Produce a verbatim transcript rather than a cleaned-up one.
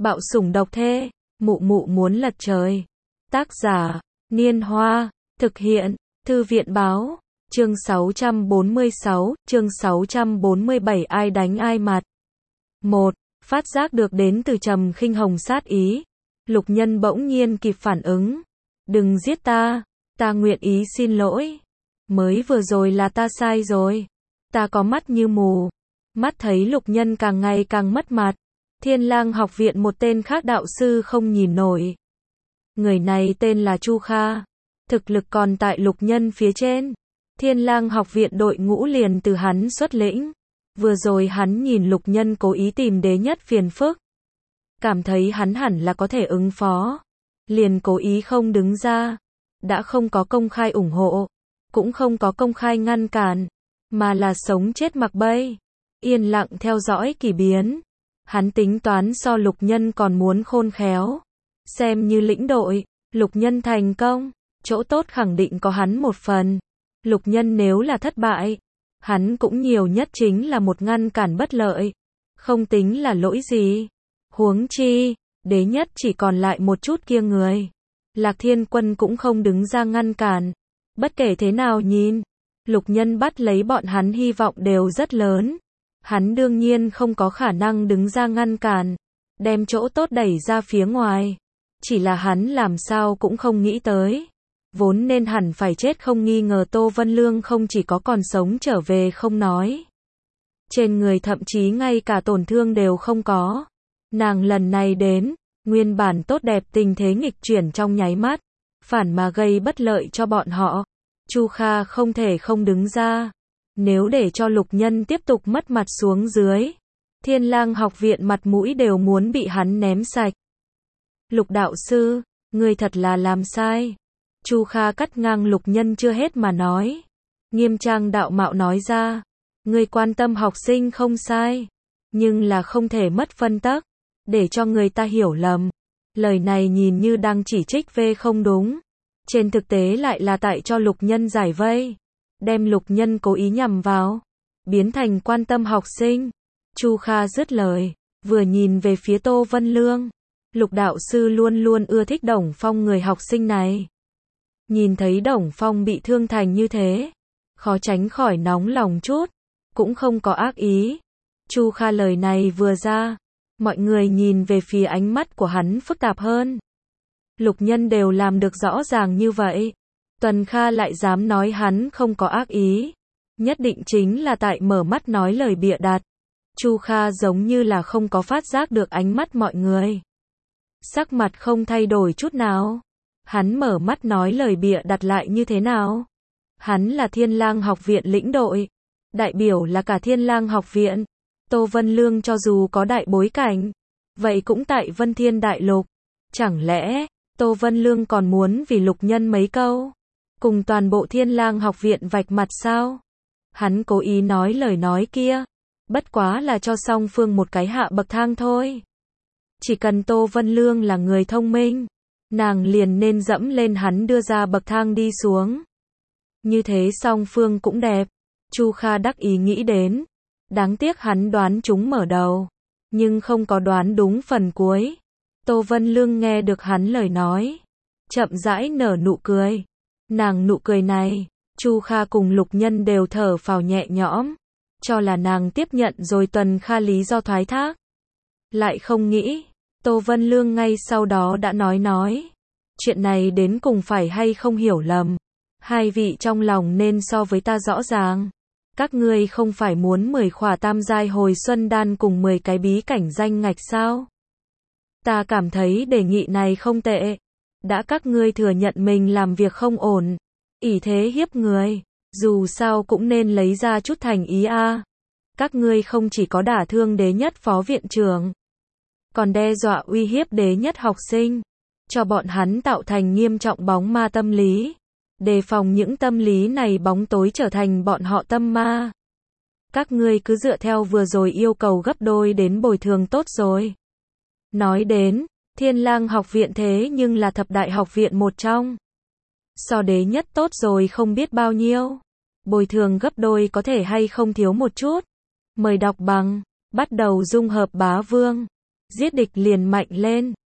Bạo sủng độc thê, mụ mụ muốn lật trời. Tác giả, Niên Hoa, thực hiện, Thư viện báo, chương sáu trăm bốn mươi sáu, chương sáu trăm bốn mươi bảy ai đánh ai mặt. một. Phát giác được đến từ Trầm Khinh Hồng sát ý. Lục Nhân bỗng nhiên kịp phản ứng. Đừng giết ta, ta nguyện ý xin lỗi. Mới vừa rồi là ta sai rồi. Ta có mắt như mù. Mắt thấy Lục Nhân càng ngày càng mất mặt. Thiên Lang học viện một tên khác đạo sư không nhìn nổi. Người này tên là Chu Kha. Thực lực còn tại Lục Nhân phía trên. Thiên Lang học viện đội ngũ liền từ hắn xuất lĩnh. Vừa rồi hắn nhìn Lục Nhân cố ý tìm đế nhất phiền phức. Cảm thấy hắn hẳn là có thể ứng phó. Liền cố ý không đứng ra. Đã không có công khai ủng hộ. Cũng không có công khai ngăn cản. Mà là sống chết mặc bay. Yên lặng theo dõi kỳ biến. Hắn tính toán so Lục Nhân còn muốn khôn khéo. Xem như lĩnh đội, Lục Nhân thành công, chỗ tốt khẳng định có hắn một phần. Lục Nhân nếu là thất bại, hắn cũng nhiều nhất chính là một ngăn cản bất lợi. Không tính là lỗi gì. Huống chi, đế nhất chỉ còn lại một chút kia người. Lạc Thiên Quân cũng không đứng ra ngăn cản. Bất kể thế nào nhìn, Lục Nhân bắt lấy bọn hắn hy vọng đều rất lớn. Hắn đương nhiên không có khả năng đứng ra ngăn cản, đem chỗ tốt đẩy ra phía ngoài. Chỉ là hắn làm sao cũng không nghĩ tới. Vốn nên hẳn phải chết không nghi ngờ Tô Vân Lương không chỉ có còn sống trở về không nói. Trên người thậm chí ngay cả tổn thương đều không có. Nàng lần này đến, nguyên bản tốt đẹp tình thế nghịch chuyển trong nháy mắt. Phản mà gây bất lợi cho bọn họ. Chu Kha không thể không đứng ra. Nếu để cho Lục Nhân tiếp tục mất mặt xuống dưới, Thiên Lang học viện mặt mũi đều muốn bị hắn ném sạch. Lục đạo sư, ngươi thật là làm sai. Chu Kha cắt ngang Lục Nhân chưa hết mà nói. Nghiêm trang đạo mạo nói ra, ngươi quan tâm học sinh không sai, nhưng là không thể mất phân tắc, để cho người ta hiểu lầm. Lời này nhìn như đang chỉ trích về không đúng. Trên thực tế lại là tại cho Lục Nhân giải vây. Đem Lục Nhân cố ý nhằm vào, biến thành quan tâm học sinh. Chu Kha dứt lời, vừa nhìn về phía Tô Vân Lương. Lục đạo sư luôn luôn ưa thích Đồng Phong người học sinh này. Nhìn thấy Đồng Phong bị thương thành như thế, khó tránh khỏi nóng lòng chút, cũng không có ác ý. Chu Kha lời này vừa ra, mọi người nhìn về phía ánh mắt của hắn phức tạp hơn. Lục Nhân đều làm được rõ ràng như vậy. Tuần Kha lại dám nói hắn không có ác ý. Nhất định chính là tại mở mắt nói lời bịa đặt. Chu Kha giống như là không có phát giác được ánh mắt mọi người. Sắc mặt không thay đổi chút nào. Hắn mở mắt nói lời bịa đặt lại như thế nào? Hắn là Thiên Lang học viện lĩnh đội. Đại biểu là cả Thiên Lang học viện. Tô Vân Lương cho dù có đại bối cảnh, vậy cũng tại Vân Thiên Đại Lục. Chẳng lẽ, Tô Vân Lương còn muốn vì Lục Nhân mấy câu? Cùng toàn bộ Thiên Lang học viện vạch mặt sao? Hắn cố ý nói lời nói kia. Bất quá là cho song phương một cái hạ bậc thang thôi. Chỉ cần Tô Vân Lương là người thông minh, nàng liền nên dẫm lên hắn đưa ra bậc thang đi xuống. Như thế song phương cũng đẹp. Chu Kha đắc ý nghĩ đến. Đáng tiếc hắn đoán chúng mở đầu, nhưng không có đoán đúng phần cuối. Tô Vân Lương nghe được hắn lời nói, chậm rãi nở nụ cười. Nàng nụ cười này, Chu Kha cùng Lục Nhân đều thở phào nhẹ nhõm, cho là nàng tiếp nhận rồi Tuần Kha lý do thoái thác. Lại không nghĩ, Tô Vân Lương ngay sau đó đã nói nói, chuyện này đến cùng phải hay không hiểu lầm. Hai vị trong lòng nên so với ta rõ ràng. Các ngươi không phải muốn mười khỏa tam giai hồi xuân đan cùng mười cái bí cảnh danh ngạch sao? Ta cảm thấy đề nghị này không tệ. Đã các ngươi thừa nhận mình làm việc không ổn, ỷ thế hiếp người, dù sao cũng nên lấy ra chút thành ý a. À. Các ngươi không chỉ có đả thương đế nhất phó viện trưởng, còn đe dọa uy hiếp đế nhất học sinh, cho bọn hắn tạo thành nghiêm trọng bóng ma tâm lý, đề phòng những tâm lý này bóng tối trở thành bọn họ tâm ma. Các ngươi cứ dựa theo vừa rồi yêu cầu gấp đôi đến bồi thường tốt rồi. Nói đến, Thiên Lang học viện thế nhưng là thập đại học viện một trong. So đế nhất tốt rồi không biết bao nhiêu. Bồi thường gấp đôi có thể hay không thiếu một chút. Mời đọc bằng, bắt đầu dung hợp bá vương. Giết địch liền mạnh lên.